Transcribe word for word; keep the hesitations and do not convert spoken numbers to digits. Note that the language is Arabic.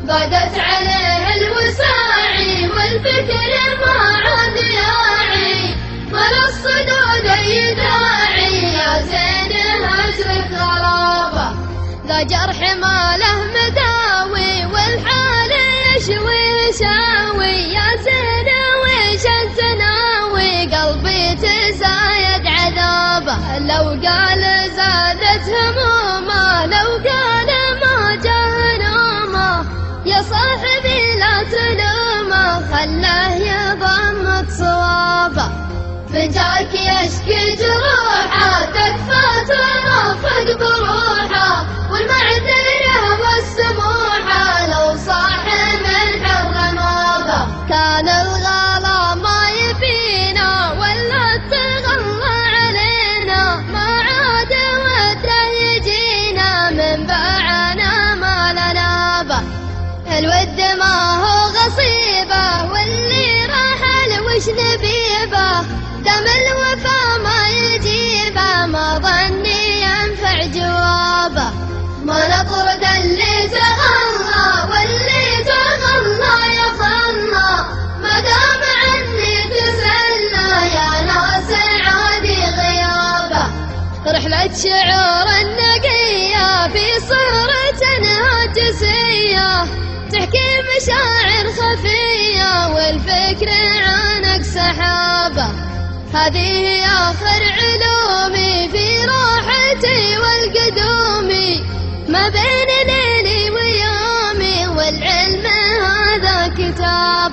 غدت عليه الوساعي والفكر ما عاد ياعي، ملا الصدود اي داعي يا زين هجرك غرابة. ذا جرح ما له مداوي والحال يشوي يشاوي، يا زين ويش انت ناوي قلبي تزايد عذابه. لو قال زادت همومه، لو قال ما جاه نومه، يا صاحبي لا تلومه خلاه يضمك صوابه. فجاك يشكي جروحه تكفى ترافق بروحه، والمعذره والسموحه لو صاح من حر نوبه. كان الغلا ما يفينا ولا تغلى علينا، ما عاد وده يجينا من باعنا ما لنابه. الود ما هو غصيبه واللي رحل وش نبيبه، دم الوفا ما يجيبه ما ظني ينفع جوابه. ما نطرد اللي تغلى واللي تغلى يصلى، ما دام عني تسلى يا ناس عادي غيابه. رحلة شعور النقية في صورة هاجسية، تحكي مشاعر خفية والفكر عنك سحابة. هذه آخر علومي في راحتي والقدومي، ما بين ليلي ويومي والعلم هذا كتاب.